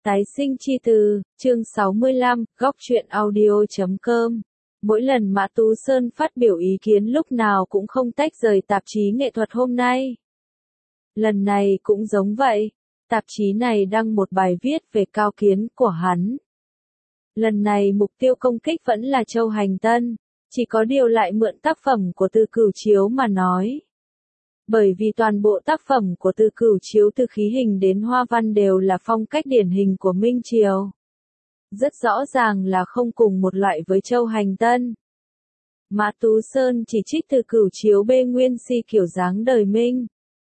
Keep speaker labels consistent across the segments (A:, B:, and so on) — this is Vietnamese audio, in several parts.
A: Tái sinh chi từ, chương 65, góc truyện audio.com. Mỗi lần Mã Tú Sơn phát biểu ý kiến lúc nào cũng không tách rời tạp chí nghệ thuật hôm nay. Lần này cũng giống vậy, tạp chí này đăng một bài viết về cao kiến của hắn. Lần này mục tiêu công kích vẫn là Châu Hành Tân, chỉ có điều lại mượn tác phẩm của Từ Cửu Chiếu mà nói. Bởi vì toàn bộ tác phẩm của Từ Cửu Chiếu từ khí hình đến hoa văn đều là phong cách điển hình của Minh Triều. Rất rõ ràng là không cùng một loại với Châu Hành Tân. Mã Tú Sơn chỉ trích Từ Cửu Chiếu bê nguyên si kiểu dáng đời Minh.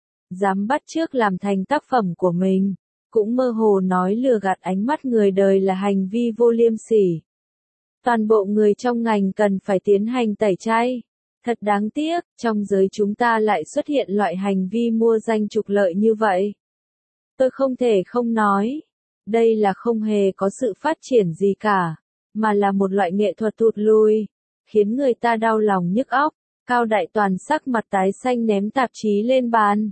A: Dám bắt chước làm thành tác phẩm của mình, cũng mơ hồ nói lừa gạt ánh mắt người đời là hành vi vô liêm sỉ. Toàn bộ người trong ngành cần phải tiến hành tẩy chay. Thật đáng tiếc, trong giới chúng ta lại xuất hiện loại hành vi mua danh trục lợi như vậy. Tôi không thể không nói, đây là không hề có sự phát triển gì cả, mà là một loại nghệ thuật thụt lùi, khiến người ta đau lòng nhức óc. Cao Đại Toàn sắc mặt tái xanh ném tạp chí lên bàn.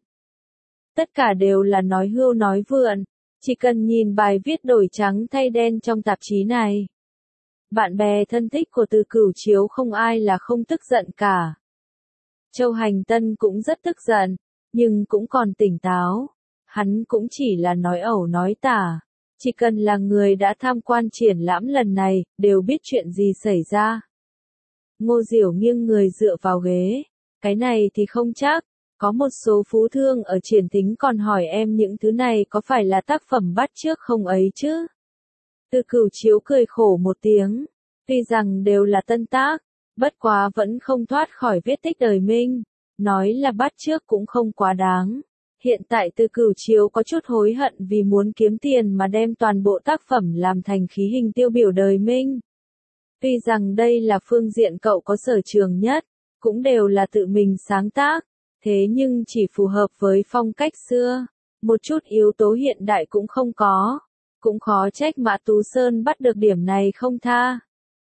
A: Tất cả đều là nói hưu nói vượn, chỉ cần nhìn bài viết đổi trắng thay đen trong tạp chí này. Bạn bè thân thích của Từ Cửu Chiếu không ai là không tức giận cả. Châu Hành Tân cũng rất tức giận, nhưng cũng còn tỉnh táo. Hắn cũng chỉ là nói ẩu nói tả. Chỉ cần là người đã tham quan triển lãm lần này, đều biết chuyện gì xảy ra. Ngô Diểu nghiêng người dựa vào ghế. Cái này thì không chắc. Có một số phú thương ở triển tính còn hỏi em những thứ này có phải là tác phẩm bắt chước không ấy chứ? Từ Cửu Chiếu cười khổ một tiếng, tuy rằng đều là tân tác, bất quá vẫn không thoát khỏi vết tích đời Minh, nói là bắt chước cũng không quá đáng. Hiện tại Từ Cửu Chiếu có chút hối hận vì muốn kiếm tiền mà đem toàn bộ tác phẩm làm thành khí hình tiêu biểu đời Minh. Tuy rằng đây là phương diện cậu có sở trường nhất, cũng đều là tự mình sáng tác, thế nhưng chỉ phù hợp với phong cách xưa, một chút yếu tố hiện đại cũng không có. Cũng khó trách Mã Tú Sơn bắt được điểm này không tha.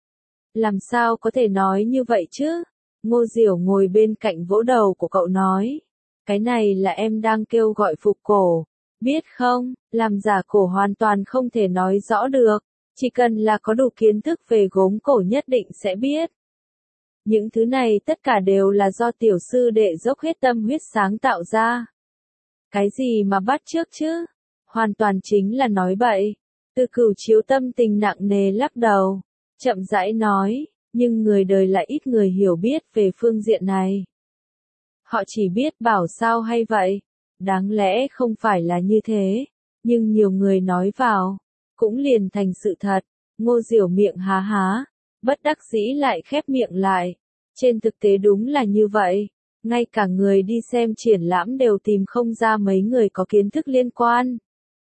A: Làm sao có thể nói như vậy chứ? Ngô Diểu ngồi bên cạnh vỗ đầu của cậu nói. Cái này là em đang kêu gọi phục cổ. Biết không, làm giả cổ hoàn toàn không thể nói rõ được. Chỉ cần là có đủ kiến thức về gốm cổ nhất định sẽ biết. Những thứ này tất cả đều là do tiểu sư đệ dốc hết tâm huyết sáng tạo ra. Cái gì mà bắt chước chứ? Hoàn toàn chính là nói bậy. Từ Cửu Chiếu tâm tình nặng nề lắc đầu, chậm rãi nói, nhưng người đời lại ít người hiểu biết về phương diện này. Họ chỉ biết bảo sao hay vậy, đáng lẽ không phải là như thế, nhưng nhiều người nói vào, cũng liền thành sự thật. Ngô Diểu miệng há há, bất đắc dĩ lại khép miệng lại. Trên thực tế đúng là như vậy, ngay cả người đi xem triển lãm đều tìm không ra mấy người có kiến thức liên quan.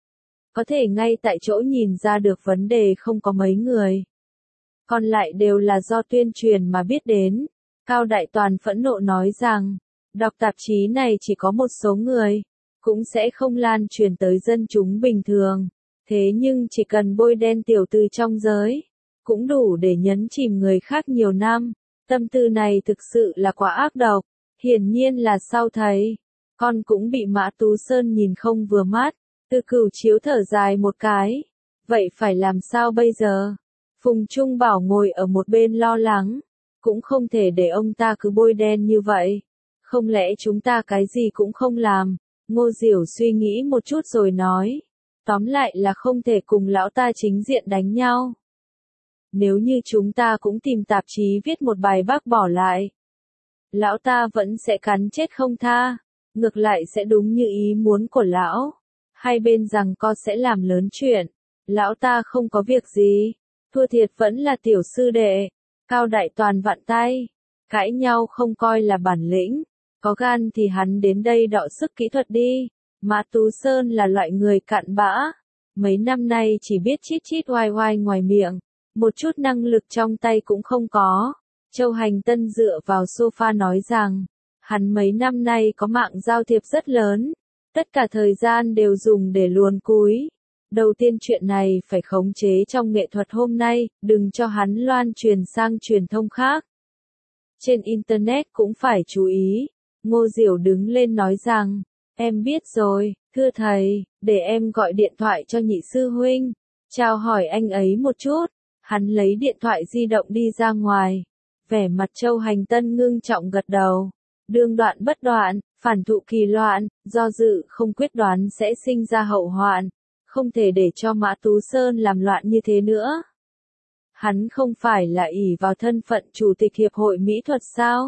A: Có thể ngay tại chỗ nhìn ra được vấn đề không có mấy người. Còn lại đều là do tuyên truyền mà biết đến. Cao Đại Toàn phẫn nộ nói rằng, đọc tạp chí này chỉ có một số người, cũng sẽ không lan truyền tới dân chúng bình thường. Thế nhưng chỉ cần bôi đen tiểu tư trong giới, cũng đủ để nhấn chìm người khác nhiều năm. Tâm tư này thực sự là quá ác độc. Hiển nhiên là sau thấy, con cũng bị Mã Tú Sơn nhìn không vừa mắt. Từ Cửu Chiếu thở dài một cái. Vậy phải làm sao bây giờ? Phùng Trung Bảo ngồi ở một bên lo lắng. Cũng không thể để ông ta cứ bôi đen như vậy. Không lẽ chúng ta cái gì cũng không làm? Ngô Diểu suy nghĩ một chút rồi nói. Tóm lại là không thể cùng lão ta chính diện đánh nhau. Nếu như chúng ta cũng tìm tạp chí viết một bài bác bỏ lại, lão ta vẫn sẽ cắn chết không tha. Ngược lại sẽ đúng như ý muốn của lão. Hai bên rằng co sẽ làm lớn chuyện. Lão ta không có việc gì. Thua thiệt vẫn là tiểu sư đệ. Cao Đại Toàn vặn tay. Cãi nhau không coi là bản lĩnh. Có gan thì hắn đến đây đọ sức kỹ thuật đi. Mã Tú Sơn là loại người cặn bã. Mấy năm nay chỉ biết chít chít oai oai ngoài miệng. Một chút năng lực trong tay cũng không có. Châu Hành Tân dựa vào sofa nói rằng, hắn mấy năm nay có mạng giao thiệp rất lớn. Tất cả thời gian đều dùng để luồn cúi. Đầu tiên chuyện này phải khống chế trong nghệ thuật hôm nay, đừng cho hắn loan truyền sang truyền thông khác. Trên Internet cũng phải chú ý. Ngô Diểu đứng lên nói rằng, em biết rồi, thưa thầy, để em gọi điện thoại cho nhị sư huynh. chào hỏi anh ấy một chút. Hắn lấy điện thoại di động đi ra ngoài. Vẻ mặt Châu Hành Tân ngưng trọng gật đầu. Đương đoạn bất đoạn, phản thụ kỳ loạn, do dự không quyết đoán sẽ sinh ra hậu hoạn. Không thể để cho Mã Tú Sơn làm loạn như thế nữa. Hắn không phải là ỷ vào thân phận chủ tịch hiệp hội mỹ thuật sao?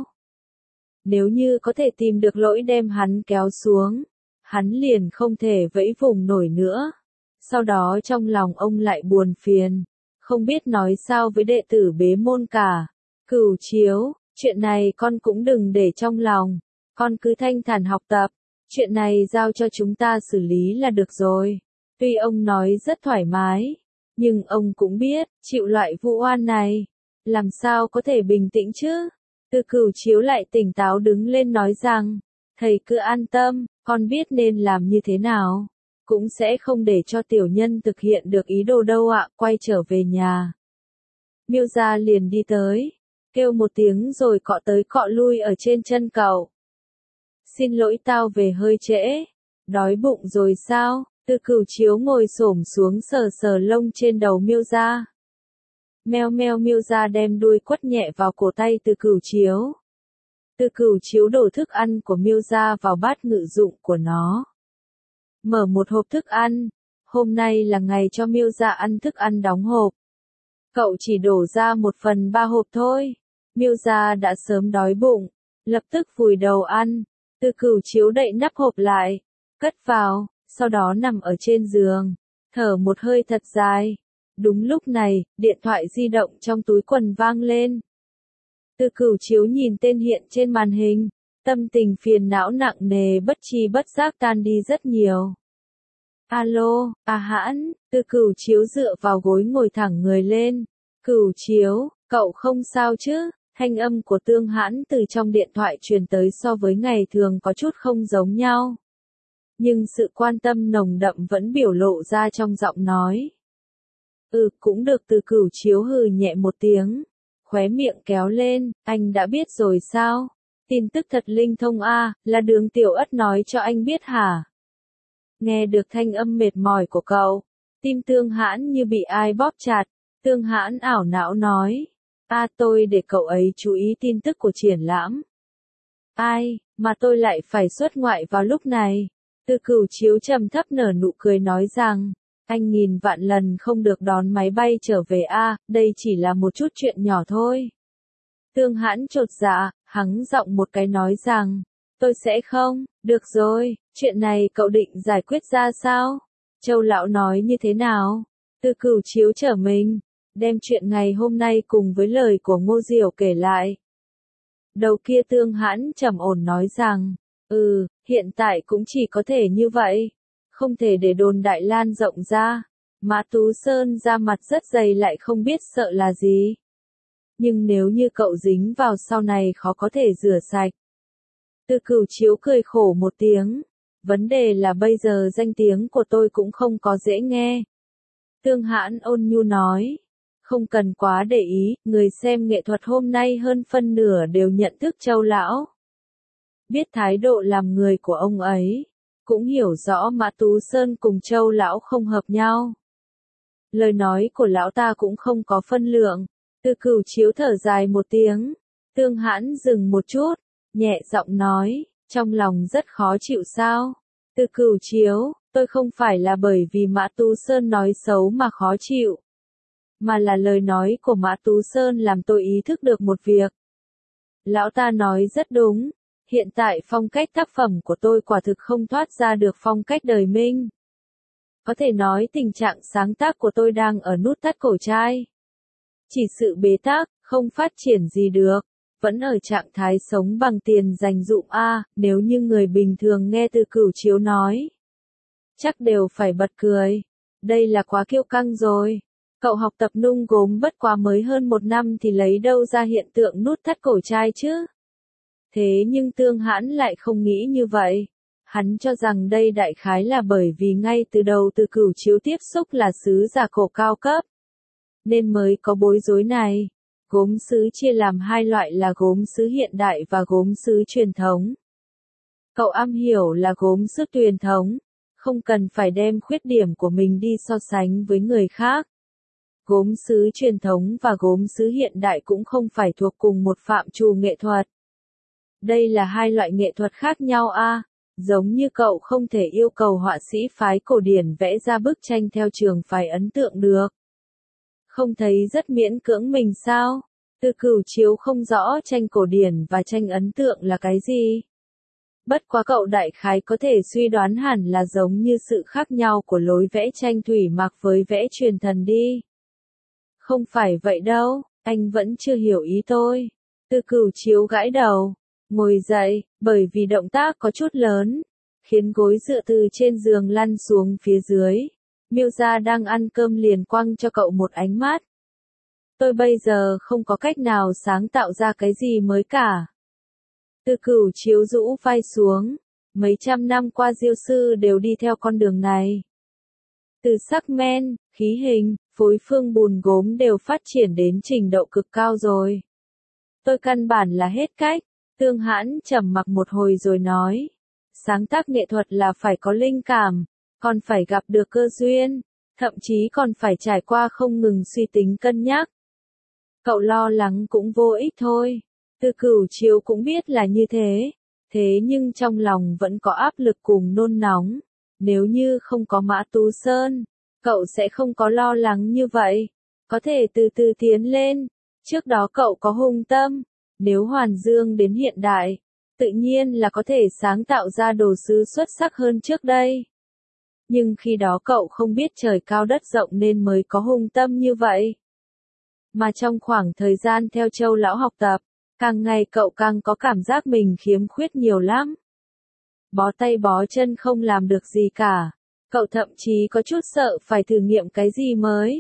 A: Nếu như có thể tìm được lỗi đem hắn kéo xuống, hắn liền không thể vẫy vùng nổi nữa. Sau đó trong lòng ông lại buồn phiền, không biết nói sao với đệ tử bế môn cả. Cửu Chiếu, chuyện này con cũng đừng để trong lòng, con cứ thanh thản học tập, chuyện này giao cho chúng ta xử lý là được rồi. Tuy ông nói rất thoải mái, nhưng ông cũng biết, chịu loại vu oan này, làm sao có thể bình tĩnh chứ? Từ Cửu Chiếu lại tỉnh táo đứng lên nói rằng, thầy cứ an tâm, con biết nên làm như thế nào, cũng sẽ không để cho tiểu nhân thực hiện được ý đồ đâu ạ. Quay trở về nhà, Miêu Gia liền đi tới, kêu một tiếng rồi cọ tới cọ lui ở trên chân cậu. Xin lỗi tao về hơi trễ, đói bụng rồi sao? Từ Cửu Chiếu ngồi xổm xuống sờ sờ lông trên đầu Miêu Gia. Meo meo. Miêu Gia đem đuôi quất nhẹ vào cổ tay Từ Cửu Chiếu. Từ Cửu Chiếu đổ thức ăn của Miêu Gia vào bát ngự dụng của nó. Mở một hộp thức ăn, hôm nay là ngày cho Miêu Gia ăn thức ăn đóng hộp. Cậu chỉ đổ ra 1/3 hộp thôi. Miêu Gia đã sớm đói bụng, lập tức vùi đầu ăn. Từ Cửu Chiếu đậy nắp hộp lại, cất vào, sau đó nằm ở trên giường, thở một hơi thật dài. Đúng lúc này, điện thoại di động trong túi quần vang lên. Từ Cửu Chiếu nhìn tên hiện trên màn hình, tâm tình phiền não nặng nề bất tri bất giác tan đi rất nhiều. Alo, Hãn. Từ Cửu Chiếu dựa vào gối ngồi thẳng người lên. Cửu Chiếu, cậu không sao chứ? Thanh âm của Tương Hãn từ trong điện thoại truyền tới so với ngày thường có chút không giống nhau. Nhưng sự quan tâm nồng đậm vẫn biểu lộ ra trong giọng nói. Cũng được. Từ Cửu Chiếu hừ nhẹ một tiếng, khóe miệng kéo lên, anh đã biết rồi sao? Tin tức thật linh thông là Đường Tiểu Ất nói cho anh biết hả? Nghe được thanh âm mệt mỏi của cậu, tim Tương Hãn như bị ai bóp chặt. Tương Hãn ảo não nói, tôi để cậu ấy chú ý tin tức của triển lãm. Ai, mà tôi lại phải xuất ngoại vào lúc này? Từ Cửu Chiếu trầm thấp nở nụ cười nói rằng, anh nghìn vạn lần không được đón máy bay trở về đây chỉ là một chút chuyện nhỏ thôi. Tương Hãn chột dạ, hắng giọng một cái nói rằng, tôi sẽ không. Được rồi, chuyện này cậu định giải quyết ra sao? Châu lão nói như thế nào? Từ Cửu Chiếu trở mình, đem chuyện ngày hôm nay cùng với lời của Ngô Diểu kể lại. Đầu kia Tương Hãn trầm ổn nói rằng, hiện tại cũng chỉ có thể như vậy, không thể để đồn đại lan rộng ra. Mã Tú Sơn ra mặt rất dày lại không biết sợ là gì. Nhưng nếu như cậu dính vào sau này khó có thể rửa sạch. Từ Cửu Chiếu cười khổ một tiếng, vấn đề là bây giờ danh tiếng của tôi cũng không có dễ nghe. Tương Hãn ôn nhu nói, không cần quá để ý, người xem nghệ thuật hôm nay hơn phân nửa đều nhận thức Châu lão. Biết thái độ làm người của ông ấy, cũng hiểu rõ Mã Tú Sơn cùng Châu lão không hợp nhau. Lời nói của lão ta cũng không có phân lượng. Từ Cửu Chiếu thở dài một tiếng. Tương Hãn dừng một chút, nhẹ giọng nói, trong lòng rất khó chịu sao? Từ Cửu Chiếu, tôi không phải là bởi vì Mã Tú Sơn nói xấu mà khó chịu, mà là lời nói của Mã Tú Sơn làm tôi ý thức được một việc. Lão ta nói rất đúng, hiện tại phong cách tác phẩm của tôi quả thực không thoát ra được phong cách đời Minh. Có thể nói tình trạng sáng tác của tôi đang ở nút thắt cổ trai. Chỉ sự bế tắc, không phát triển gì được, vẫn ở trạng thái sống bằng tiền dành dụm nếu như người bình thường nghe Từ Cửu Chiếu nói, chắc đều phải bật cười. Đây là quá kiêu căng rồi. Cậu học tập nung gốm bất quá mới hơn 1 năm thì lấy đâu ra hiện tượng nút thắt cổ trai chứ? Thế nhưng Tương Hãn lại không nghĩ như vậy. Hắn cho rằng đây đại khái là bởi vì ngay từ đầu Từ Cửu Chiếu tiếp xúc là sứ giả cổ cao cấp, nên mới có bối rối này. Gốm sứ chia làm 2 loại là gốm sứ hiện đại và gốm sứ truyền thống. Cậu am hiểu là gốm sứ truyền thống, Không cần phải đem khuyết điểm của mình đi so sánh với người khác. Gốm sứ truyền thống và gốm sứ hiện đại cũng không phải thuộc cùng một phạm trù nghệ thuật. Đây là hai loại nghệ thuật khác nhau a. Giống như cậu không thể yêu cầu họa sĩ phái cổ điển vẽ ra bức tranh theo trường phái ấn tượng được. Không thấy rất miễn cưỡng mình sao? Từ Cửu Chiếu không rõ tranh cổ điển và tranh ấn tượng là cái gì. Bất quá cậu đại khái có thể suy đoán hẳn là giống như sự khác nhau của lối vẽ tranh thủy mặc với vẽ truyền thần đi. Không phải vậy đâu, anh vẫn chưa hiểu ý tôi. Từ Cửu Chiếu gãi đầu, ngồi dậy, bởi vì động tác có chút lớn, khiến gối dựa từ trên giường lăn xuống phía dưới. Miêu Gia đang ăn cơm liền quăng cho cậu một ánh mắt. Tôi bây giờ không có cách nào sáng tạo ra cái gì mới cả. Từ Cửu Chiếu rũ vai xuống, mấy trăm năm qua Diêu sư đều đi theo con đường này. Từ sắc men, khí hình, phối phương bùn gốm đều phát triển đến trình độ cực cao rồi. Tôi căn bản là hết cách. Tương Hãn trầm mặc một hồi rồi nói. Sáng tác nghệ thuật là phải có linh cảm, còn phải gặp được cơ duyên, thậm chí còn phải trải qua không ngừng suy tính cân nhắc. Cậu lo lắng cũng vô ích thôi. Từ Cửu Chiếu cũng biết là như thế nhưng trong lòng vẫn có áp lực cùng nôn nóng. Nếu như không có Mã Tú Sơn, cậu sẽ không có lo lắng như vậy. Có thể từ từ tiến lên. Trước đó cậu có hung tâm. Nếu Hoàn Dương đến hiện đại, tự nhiên là có thể sáng tạo ra đồ sứ xuất sắc hơn trước đây. Nhưng khi đó cậu không biết trời cao đất rộng nên mới có hung tâm như vậy. Mà trong khoảng thời gian theo Châu lão học tập, càng ngày cậu càng có cảm giác mình khiếm khuyết nhiều lắm. Bó tay bó chân không làm được gì cả. Cậu thậm chí có chút sợ phải thử nghiệm cái gì mới.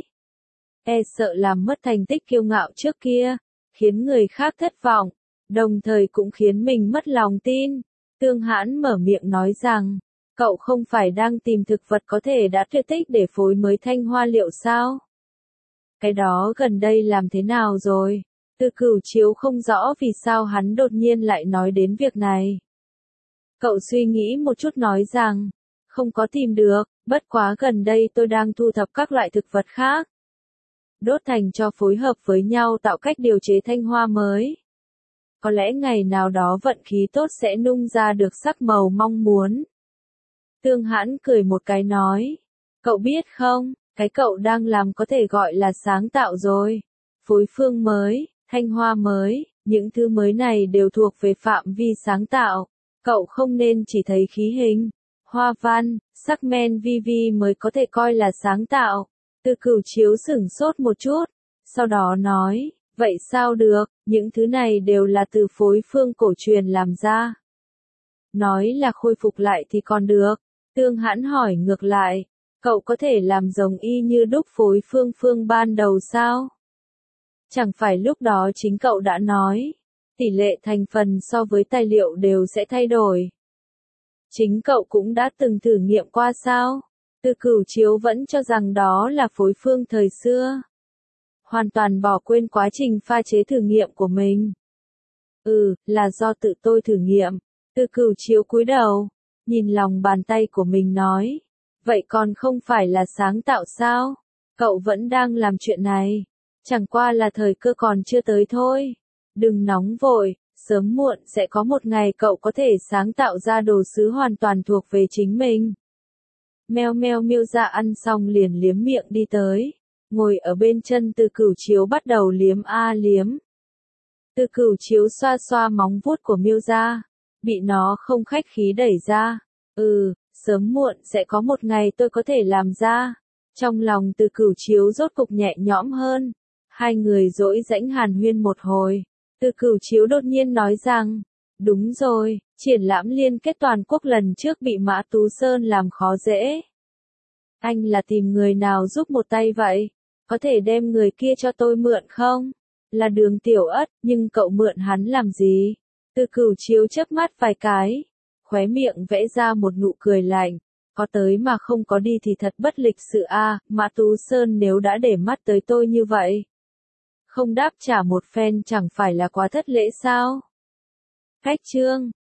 A: Sợ làm mất thành tích kiêu ngạo trước kia, khiến người khác thất vọng, đồng thời cũng khiến mình mất lòng tin. Tương Hãn mở miệng nói rằng, cậu không phải đang tìm thực vật có thể đã tuyệt tích để phối mới thanh hoa liệu sao? Cái đó gần đây làm thế nào rồi? Từ Cửu Chiếu không rõ vì sao hắn đột nhiên lại nói đến việc này. Cậu suy nghĩ một chút nói rằng, không có tìm được, bất quá gần đây tôi đang thu thập các loại thực vật khác. Đốt thành cho phối hợp với nhau tạo cách điều chế thanh hoa mới. Có lẽ ngày nào đó vận khí tốt sẽ nung ra được sắc màu mong muốn. Tương Hãn cười một cái nói, cậu biết không, cái cậu đang làm có thể gọi là sáng tạo rồi. Phối phương mới, thanh hoa mới, những thứ mới này đều thuộc về phạm vi sáng tạo. Cậu không nên chỉ thấy khí hình, hoa văn, sắc men vi vi mới có thể coi là sáng tạo. Từ Cửu Chiếu sửng sốt một chút, sau đó nói, vậy sao được, những thứ này đều là từ phối phương cổ truyền làm ra. Nói là khôi phục lại thì còn được. Tương Hãn hỏi ngược lại, cậu có thể làm giống y như đúc phối phương ban đầu sao? Chẳng phải lúc đó chính cậu đã nói, tỷ lệ thành phần so với tài liệu đều sẽ thay đổi. Chính cậu cũng đã từng thử nghiệm qua sao? Từ Cửu Chiếu vẫn cho rằng đó là phối phương thời xưa. Hoàn toàn bỏ quên quá trình pha chế thử nghiệm của mình. Là do tự tôi thử nghiệm. Từ Cửu Chiếu cúi đầu, nhìn lòng bàn tay của mình nói. Vậy còn không phải là sáng tạo sao? Cậu vẫn đang làm chuyện này. Chẳng qua là thời cơ còn chưa tới thôi. Đừng nóng vội, sớm muộn sẽ có một ngày cậu có thể sáng tạo ra đồ sứ hoàn toàn thuộc về chính mình. Meo meo Miêu Gia ăn xong liền liếm miệng đi tới. Ngồi ở bên chân Từ Cửu Chiếu bắt đầu liếm liếm. Từ Cửu Chiếu xoa xoa móng vuốt của Miêu Gia. Bị nó không khách khí đẩy ra. Sớm muộn sẽ có một ngày tôi có thể làm ra. Trong lòng Từ Cửu Chiếu rốt cục nhẹ nhõm hơn. Hai người dỗi dãnh hàn huyên một hồi. Từ Cửu Chiếu đột nhiên nói rằng, đúng rồi, triển lãm liên kết toàn quốc lần trước bị Mã Tú Sơn làm khó dễ. Anh là tìm người nào giúp một tay vậy? Có thể đem người kia cho tôi mượn không? Là Đường Tiểu Ất, nhưng cậu mượn hắn làm gì? Từ Cửu Chiếu chớp mắt vài cái, khóe miệng vẽ ra một nụ cười lạnh. Có tới mà không có đi thì thật bất lịch sự a. Mã Tú Sơn nếu đã để mắt tới tôi như vậy, không đáp trả một phen chẳng phải là quá thất lễ sao? Khách chương